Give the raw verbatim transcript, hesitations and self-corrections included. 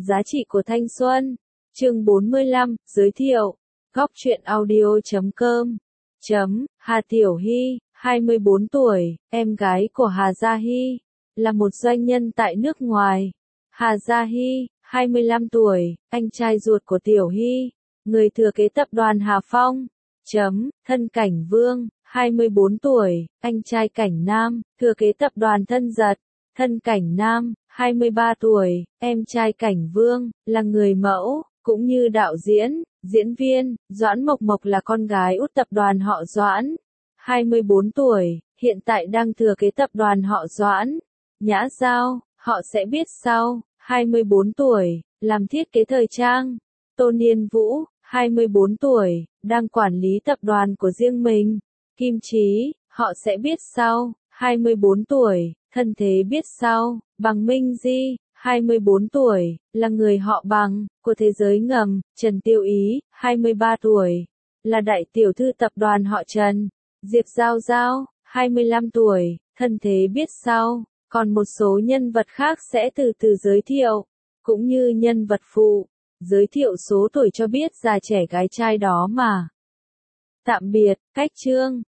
Giá trị của thanh xuân. Chương bốn mươi lăm, giới thiệu. Góc truyện audio chấm com. Chấm, Hà Tiểu Hy, hai mươi bốn tuổi, em gái của Hà Gia Hy, là một doanh nhân tại nước ngoài. Hà Gia Hy, hai mươi lăm tuổi, anh trai ruột của Tiểu Hy, người thừa kế tập đoàn Hà Phong. Chấm, Thân Cảnh Vương, hai mươi bốn tuổi, anh trai Cảnh Nam, thừa kế tập đoàn Thân Giật. Thân Cảnh Nam, hai mươi ba tuổi, em trai Cảnh Vương, là người mẫu, cũng như đạo diễn, diễn viên. Doãn Mộc Mộc là con gái út tập đoàn họ Doãn, hai mươi bốn tuổi, hiện tại đang thừa kế tập đoàn họ Doãn. Nhã Giao, họ sẽ biết sau, hai mươi bốn tuổi, làm thiết kế thời trang. Tô Niên Vũ, hai mươi bốn tuổi, đang quản lý tập đoàn của riêng mình. Kim Chí, họ sẽ biết sau, hai mươi bốn tuổi, thân thế biết sau. Bằng Minh Di, hai mươi bốn tuổi, là người họ Bằng, của thế giới ngầm. Trần Tiêu Ý, hai mươi ba tuổi, là đại tiểu thư tập đoàn họ Trần. Diệp Giao Giao, hai mươi lăm tuổi, thân thế biết sau. Còn một số nhân vật khác sẽ từ từ giới thiệu, cũng như nhân vật phụ. Giới thiệu số tuổi cho biết già trẻ gái trai đó mà. Tạm biệt, cách chương.